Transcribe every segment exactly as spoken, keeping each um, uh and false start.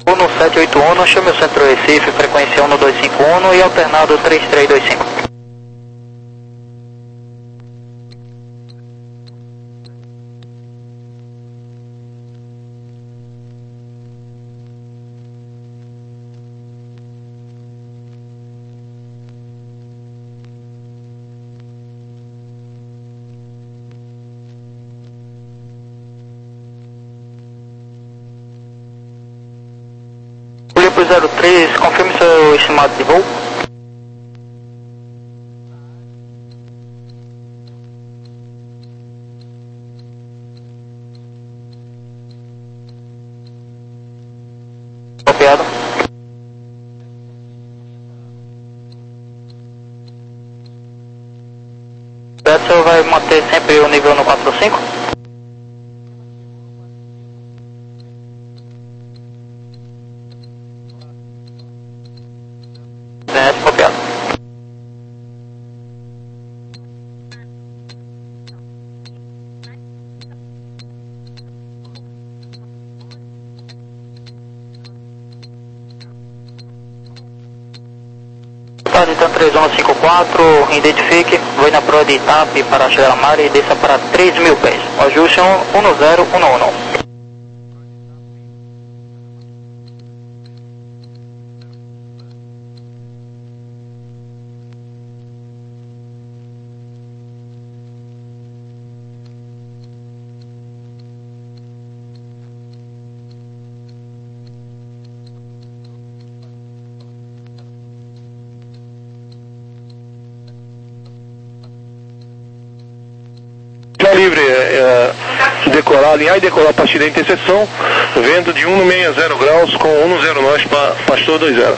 Uno sete oito um, chame o centro Recife, frequência um dois cinco um e alternado três três dois cinco. zero três, confirme seu estimado de voo. Copiado. O senhor vai manter sempre o nível no quatro cinco? Então três um cinco quatro, identifique, vou na proa de Itape para chegar a mar e desça para três mil pés. Ajuste um zero um um. Livre, é, é, decolar, alinhar e decolar a partir da interseção, vento de um sessenta graus com um zero nós para Pastor dois zero.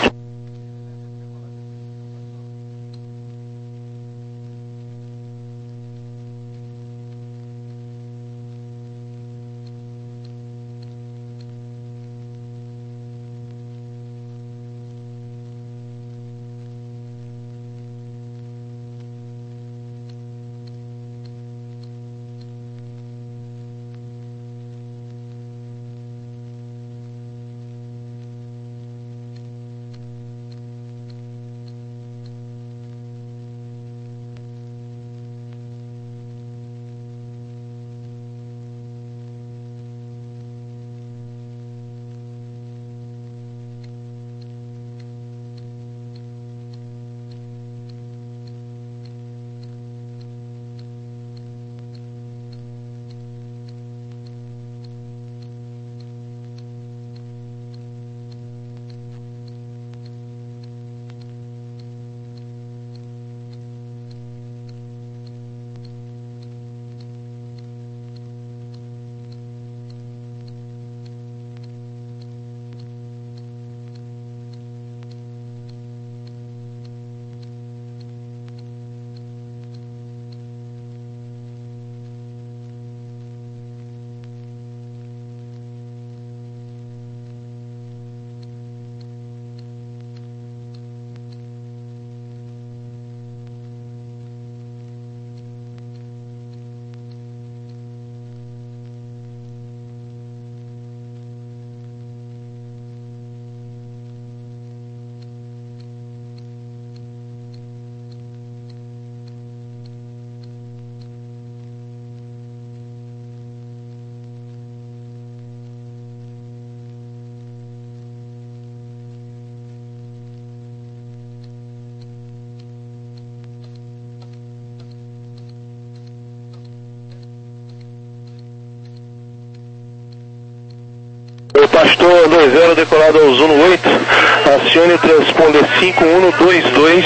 Pastor dois zero decolado ao Zuno oito, acione o transponder cinco um dois dois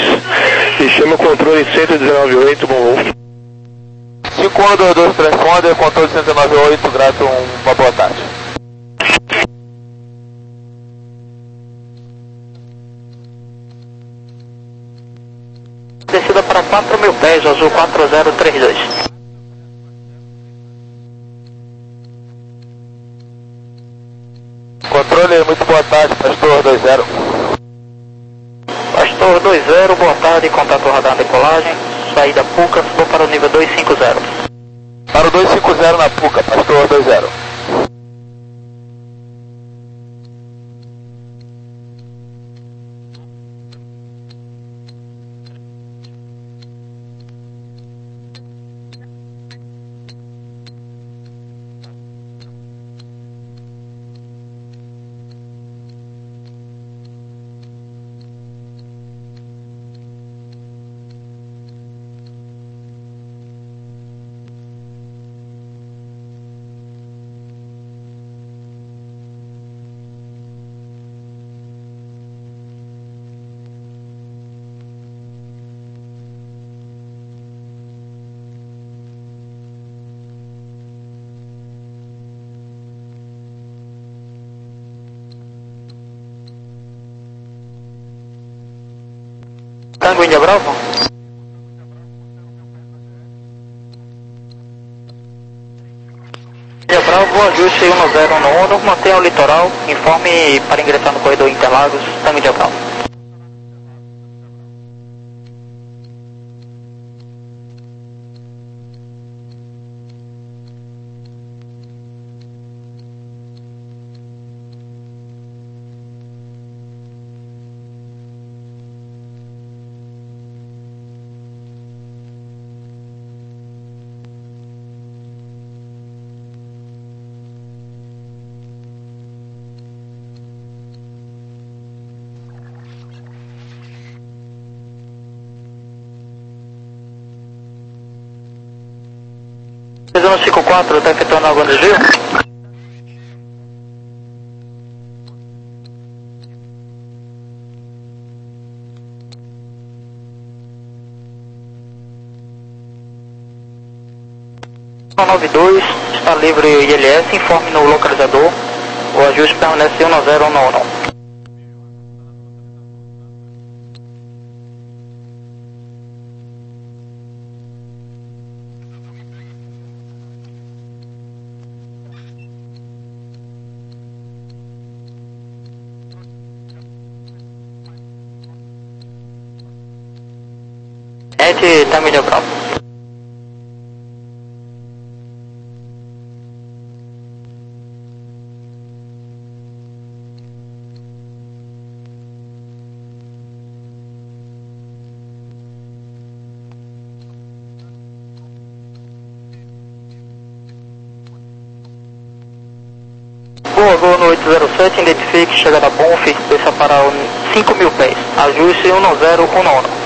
e chama o controle cento e dezenove oito, bom voo. cinco um dois dois transponder, controle cento e dezenove oito, grato, uma boa tarde. Descida para quatro mil pés, azul quatro zero três dois. Controle, muito boa tarde, Pastor dois zero. Pastor dois zero, boa tarde, contato radar decolagem, saída Puca, vou para o nível dois cinco zero. Para o dois cinco zero na Puca, Pastor dois zero. Tango Índia Bravo. Índia Bravo, ajuste um zero um um, mantenha o litoral, informe para ingressar no corredor Interlagos, Tango Índia Bravo. trezentos e cinquenta e quatro, está efetuando algum desvio? nove dois, está livre I L S, informe no localizador, o ajuste permanece um zero um um. Ed, Tango Índia Bravo. Boa, Gol no oito zero sete, identifique, chegada Bonf, desça para cinco mil pés, ajuste um zero um um.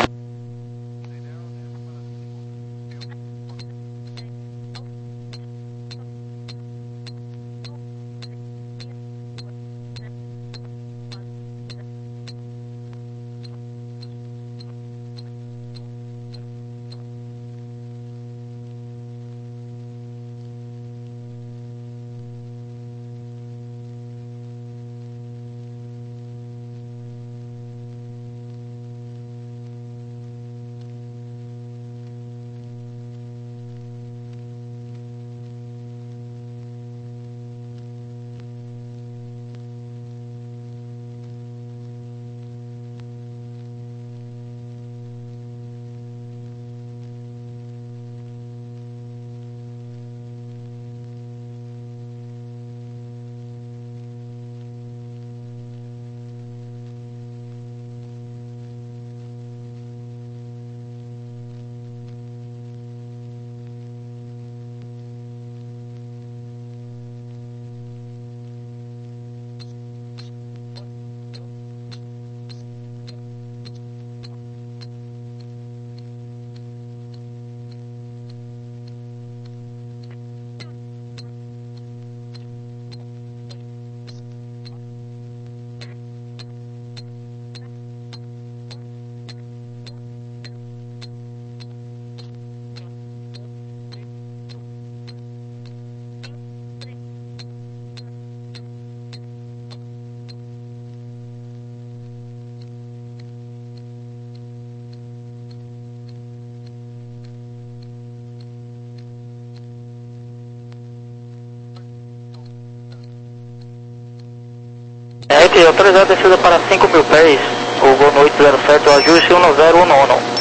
Ed, autorizado a descida para cinco mil pés, o Gol no oito zero sete, o ajuste um zero um um.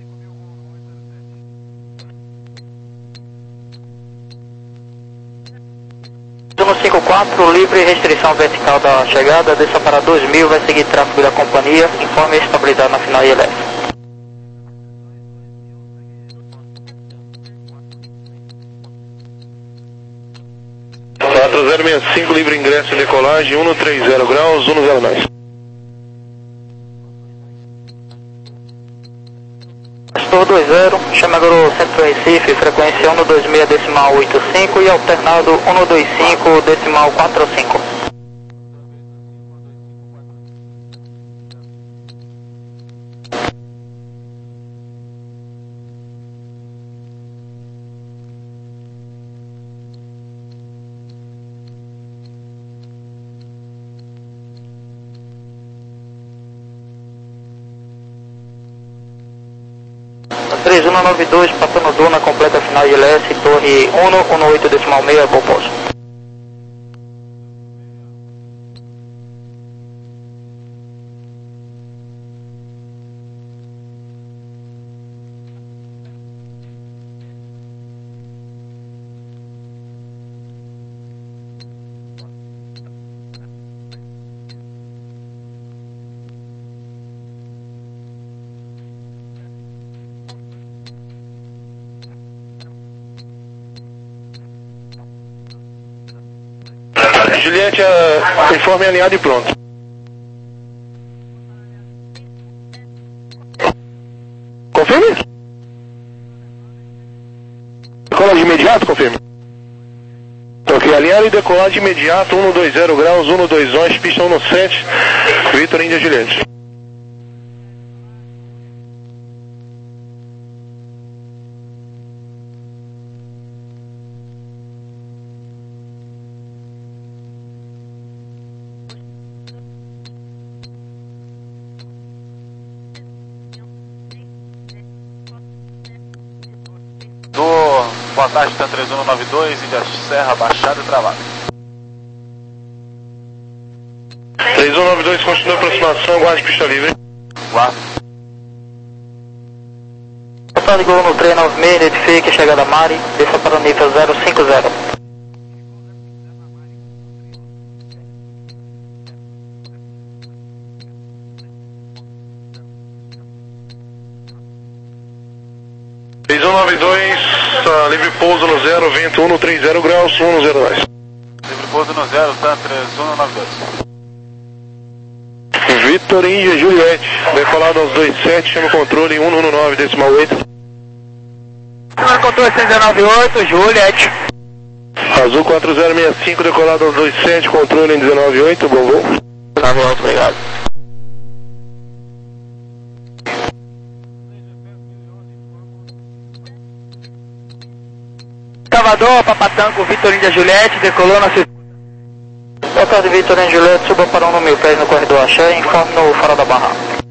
trezentos e cinquenta e quatro, livre restrição vertical da chegada, desça para dois mil, vai seguir tráfego da companhia, informe estabilizado na final I L S. quatro zero seis cinco, livre ingresso e decolagem, um três zero graus, um zero nove. Pastor dois zero, Chamegoro Centro Recife, frequência um dois seis decimal oito cinco e alternado um dois cinco decimal quatro cinco. três um nove dois, passando Duna, completa final de L S, torre um um oito decimal seis, bom pouso. Juliette, uh, informe alinhado e pronto. Confirme? Decolar de imediato, confirme. Ok, alinhado e decolar de imediato, um dois zero graus, um dois onze, pista um sete, Vitor Índia Juliette. Boa tarde, Tan três um nove dois, Índia Serra, baixado e travado. três um nove dois, continua a aproximação, guarde pista livre. Guarda. Passando de Gol no três nove seis, identifique, chegada Mari, desça para o nível zero cinco zero. três um nove dois, tá, livre pouso no zero, vento um três zero graus, um zero dois. Livre pouso no zero, Tan três um nove dois. Vitor Índia Juliette, decolado aos dois sete, chama o controle um um nove decimal oito. Chama controle seis nove oito, Juliette. Azul quatro zero seis cinco, decolado aos dois sete, controle em dezenove oito, bom voo. nove oito, obrigado. Salvador, Papatanco, Vitor Índia Juliette, decolou na cidade. Boa tarde, Vitor Índia Juliette, suba para um mil pés no corredor Axé, informe no farol da Barra.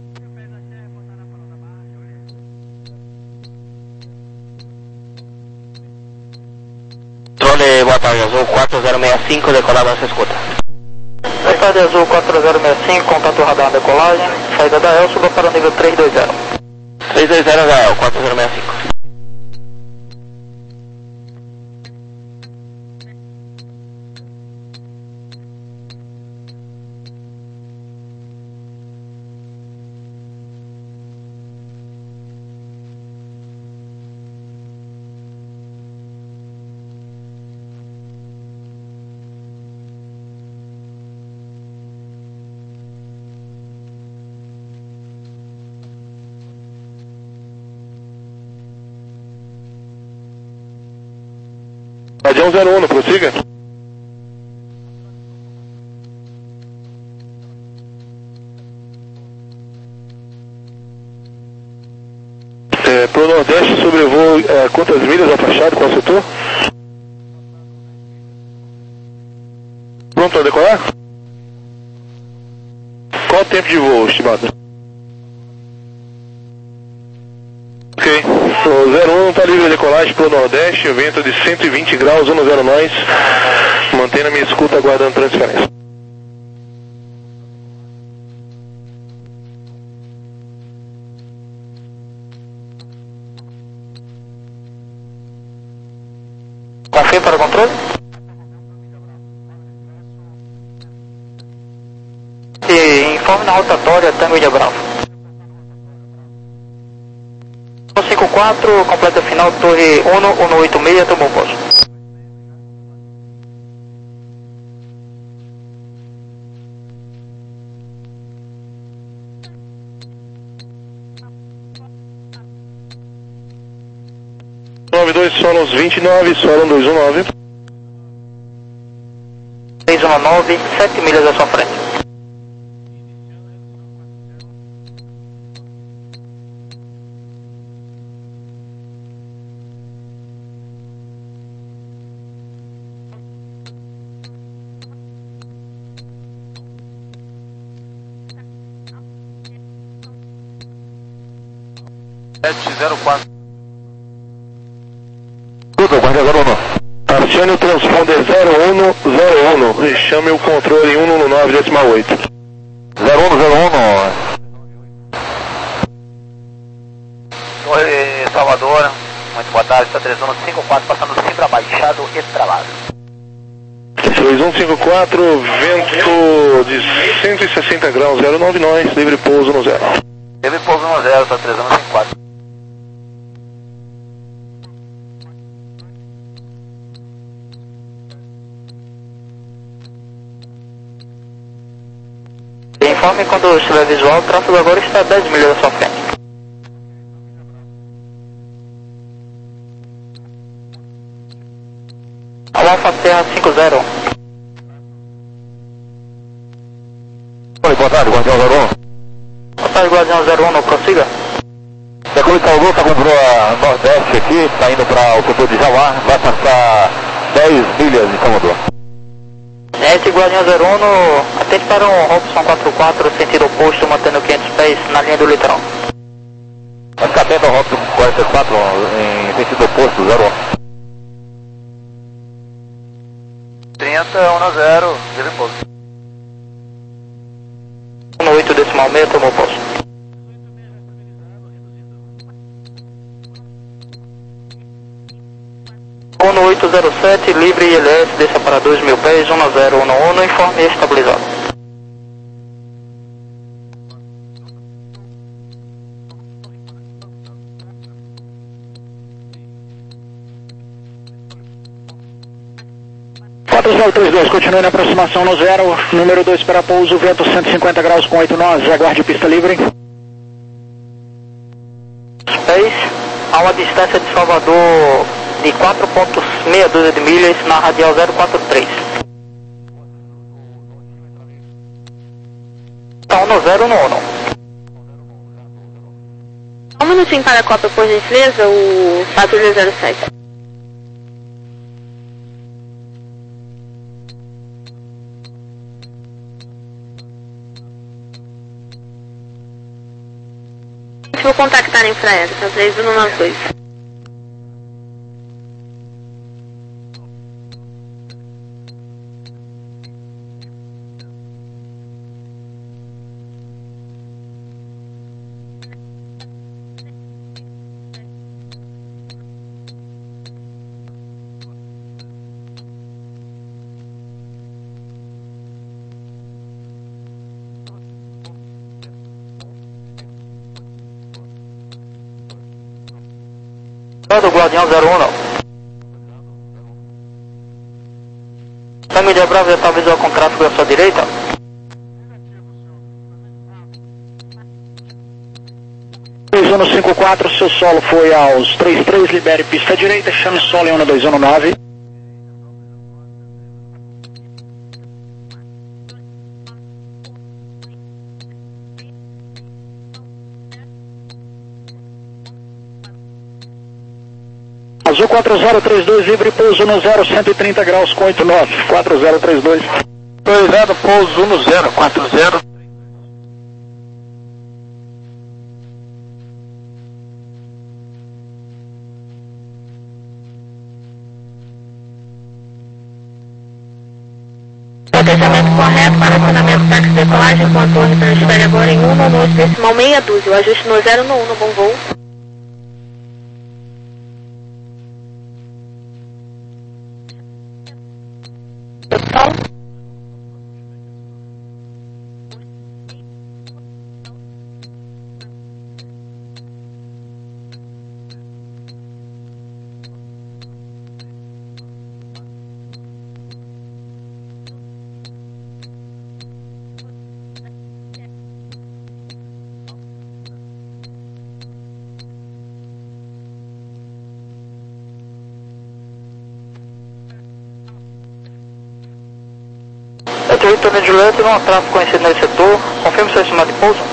Controle, boa tarde, Azul quatro zero seis cinco, decolado na escuta. Boa tarde, Azul quatro zero seis cinco, contato radar na decolagem, saída da E L, suba para o nível três dois zero. três dois zero da E L, quatro zero seis cinco. Radião zero um, prossiga. É, pro Nordeste sobrevoo é, quantas milhas afastado, qual setor? Pronto para decolar? Qual o tempo de voo estimado? Ok. O zero um está livre de decolagem para o Nordeste, vento de cento e vinte graus, um zero nós. Mantendo a minha escuta aguardando transferência. Confirme para o controle? E informe na rotatória Tango Índia Bravo. cinco quatro, completa final, torre um um oito seis, tomou pouso. nove dois, Solos vinte e nove, Solon dois um nove. três um nove, sete milhas à sua frente. sete zero quatro. transponder zero um zero um, e chame o controle cento e nove decimal oito. zero um zero um. Oi, Salvador, muito boa tarde, está três um cinco quatro, passando Cimbra baixado e travado. três um cinco quatro, vento de cento e sessenta graus, zero nove nós, livre pouso no zero. Livre pouso no zero, está três um cinco quatro. Informe quando estiver visual, o tráfego agora está a dez milhas da sua frente. Alfa Serra cinco zero. Oi, boa tarde, Guardião zero um. Boa tarde, Guardião zero um, prossiga. Da Cruz Salvador, está comprou a Nordeste aqui, está indo para o setor de Jauá, vai passar dez milhas de Salvador. Esse Guardião zero um, atende para um Robson quatro quatro, sentido oposto, mantendo quinhentos pés na linha do litoral. Vai ficar atento ao Robson quarenta e quatro em sentido oposto, zero um. trinta, um zero, livre pouso. um oito decimal seis, tomou posto. um oito zero sete, livre I L S, desça para dois mil pés, um zero um um, informe estabilizado. quatro zero três dois, continue na aproximação no zero, número dois para pouso, vento cento e cinquenta graus com oito nós, aguarde pista livre. Pés, a uma distância de Salvador de quatro ponto seis dúzia de milhas na radial zero quatro três. Tá um zero no um. Um minutinho para a cópia, por gentileza, o Patrulha zero sete. Vou contactar a Infraero, três um nove dois. Do Guardião zero um, não. Família Brava já está visual com tráfego à sua direita. três um cinco quatro, seu solo foi aos trinta e três, libere pista direita, chame solo em um dois um nove. Azul quatro zero três dois, livre pouso no zero, cento e trinta graus com oito nove, quatro zero três dois. Autorizado, pouso no zero, quatro zero. Planejamento correto para acionamento táxi decolagem com a torre transfere agora em um no decimal meia dúzia, o ajuste no zero no um, no bom voo. Vitor Juliette, não há tráfego conhecido nesse setor. Confirme seu estimado de pouso.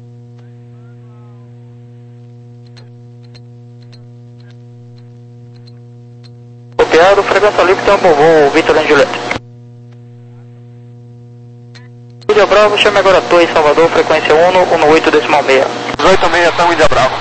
Copiado, frequência livre, tem um bom voo, Vitor Juliette. Índia Bravo, chame agora a torre Salvador, frequência um no oito decimal seis. dezoito seis, estamos Índia Bravo.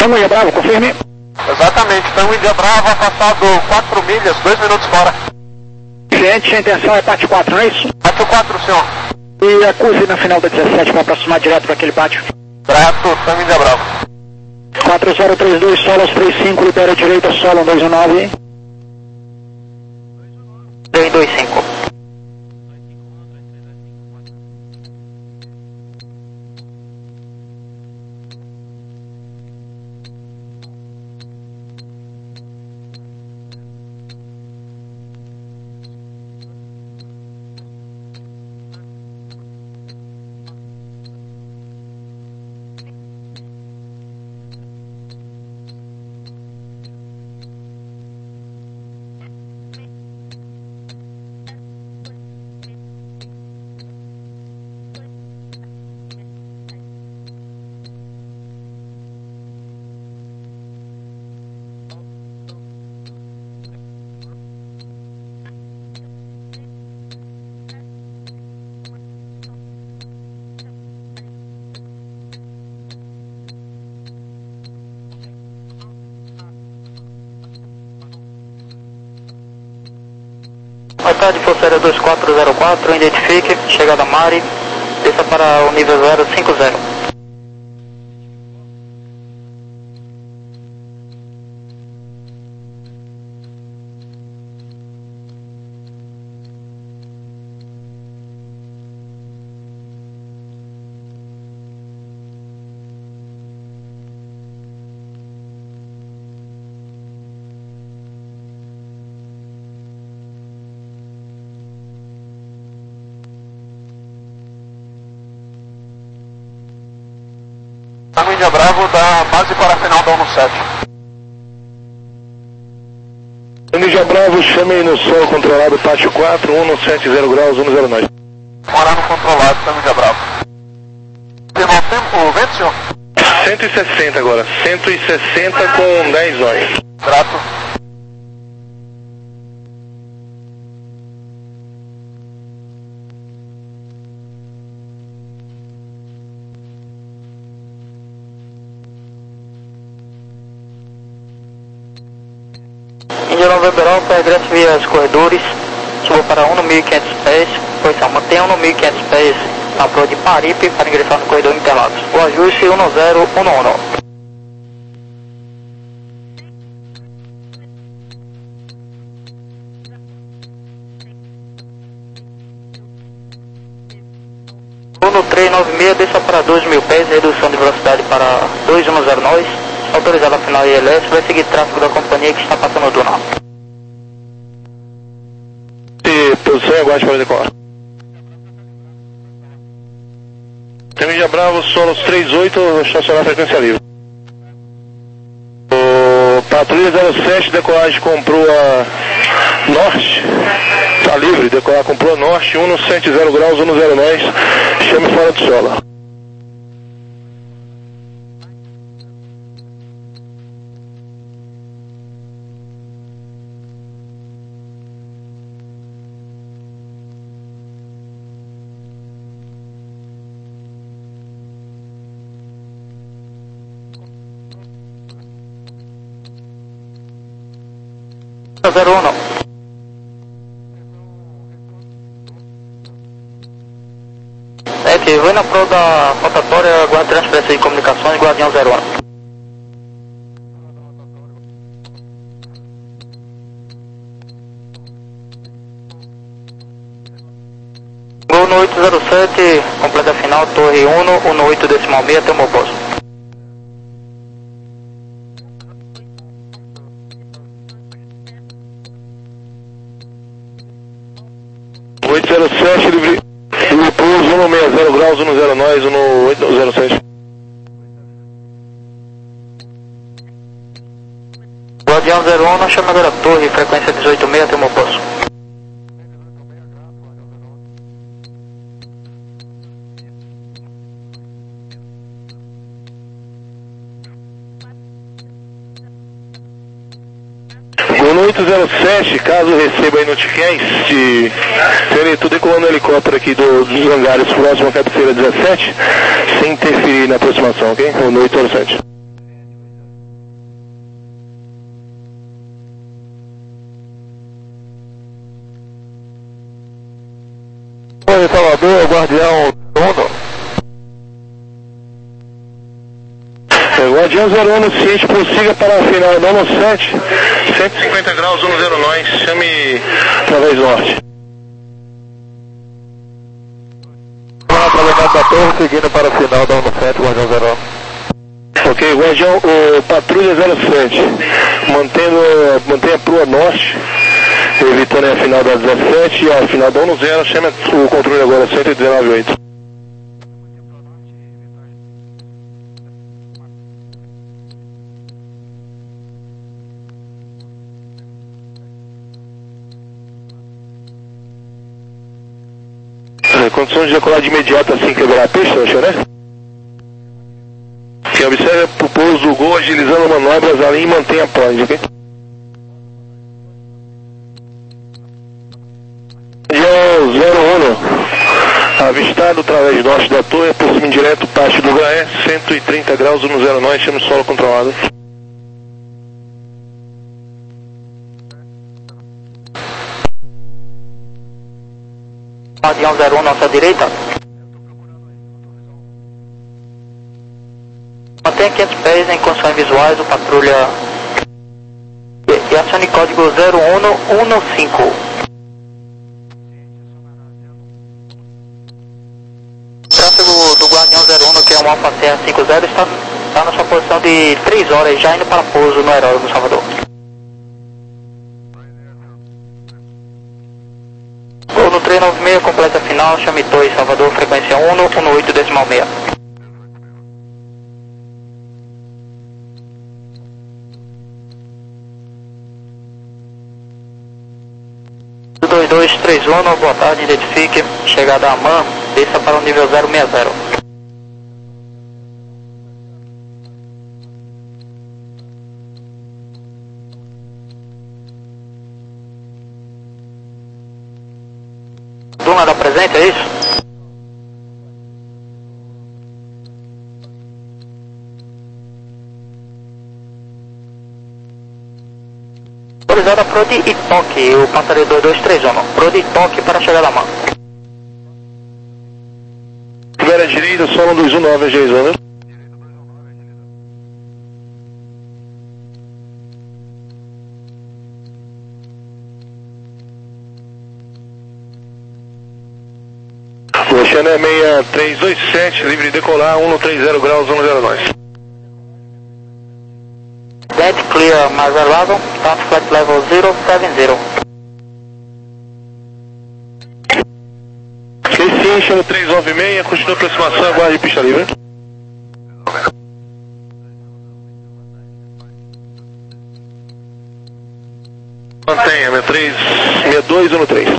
Tango Índia Bravo, confirme. Exatamente, Tango Índia Bravo, afastado quatro milhas, dois minutos fora. Gente, a intenção é pátio quatro, não é isso? Pátio quatro, senhor. E acuse na final da dezessete para aproximar direto para aquele pátio. Trato, Tango Índia Bravo. quatro zero três dois, Solos três cinco, libera a direita, Solo dois um nove. três dois cinco. Boa tarde, Forceira dois quatro zero quatro, identifique, chegada Mari, desça para o nível zero cinco zero. Tango Índia Bravo da base para a final da um sete. Tango Índia Bravo, chame no sol controlado, pátio quatro, um sete zero graus, um zero nove. Morar no controlado, Tango Índia Bravo. Firmou o tempo, o vento, senhor? cento e sessenta agora, cento e sessenta com dez nós. Trato. Índia November Alpha, regresso via os corredores, suba para um no mil e quinhentos pés, posição, mantenha um no mil e quinhentos pés na prova de Paripe para ingressar no corredor Interlagos. O ajuste um zero um um. No três nove seis, desça para dois mil pés, redução de velocidade para dois um zero nós, autorizado a final I L S, vai seguir tráfego da companhia que está passando do nó. E posição e aguarde para decolar. Tango Índia Bravo, Solos três oito, estacionar a frequência livre. O Patrulha zero sete, decolagem com proa norte, está livre, decolar com proa norte, um sete zero graus, um zero nós, chame fora do solo. zero um. É que vai na prova da rotatória, guarda transferência de comunicações, Guardião zero um. Gol no oito zero sete, completa final, torre um, um no oito decimal seis, até o meu posto. oito zero sete, livre, livre pouso, um seis zero graus, um zero nós, um oito zero sete. Guardião zero um, chama agora a torre, frequência dezoito seis, até o meu posto. oito zero sete, caso receba aí notificações de serem tudo decolando o helicóptero aqui do, dos hangares próximo à cabeceira dezessete, sem interferir na aproximação, ok? O oito zero sete. Salvador, Guardião Uno. É, Guardião zero um, ciente, prossiga para a final, nono sete, cento e cinquenta graus, um zero nós, chame através norte. Através da torre, seguindo para o final da nono sete, Guardião zero um. Ok, Guardião, o Patrulha zero sete, mantendo, mantenha a prua norte, evitando a final da dezessete e a final da um zero, chame o controle agora, cento e dezenove oito. Condições de decolar de imediato assim quebrar a pista, né? Que observe o pouso do Gol agilizando manobras ali e mantenha a point, ok? zero um, avistado através norte da torre, aproxime direto parte do H E, cento e trinta graus, um zero nós, chama o solo controlado. Guardião zero um, nossa direita. Mantenha quinhentos pés em condições visuais, o patrulha. E acione código zero um um cinco. Tráfego do Guardião zero um, que é um Alfa Serra cinquenta, está, está na sua posição de três horas, já indo para pouso no aeródromo Salvador. No três nove seis, completa final, chame dois, Salvador, frequência um, um oito decimal seis. dois dois três um, boa tarde, identifique, chegada a AMAN, desça para o nível zero seis zero. Duna da presente, é isso? Autorizada Prode e toque, o passageiro dois dois três um. Prode e toque para chegar da mão. Tiver à direita, solo dois um nove, agilizando. Oceano é seis três dois sete, livre de decolar, um trinta graus, um zero nós. That clear, mais elevado, start flight level zero sete zero. Ok, sim, chama três nove seis, continua a aproximação, aguarde pista livre. Mantenha, três seis dois um três.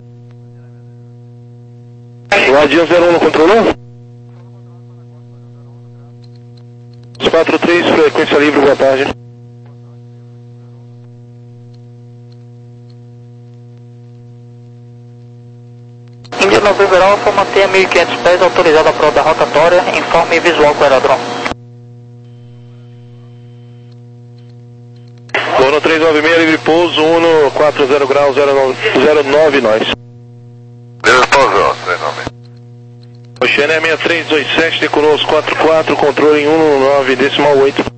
Guardião zero um não controlou? quatro três, frequência livre, boa tarde. Índia November Alpha, mantenha mil e quinhentos pés, autorizada a prova da rotatória, informe visual com o aeródromo. Dono três nove seis, livre pouso, um quatro zero graus, zero nove nós. Livre pouso, três nove seis. Oceano é seis três dois sete, decolou os quatro quatro, controle em um nove decimal oito.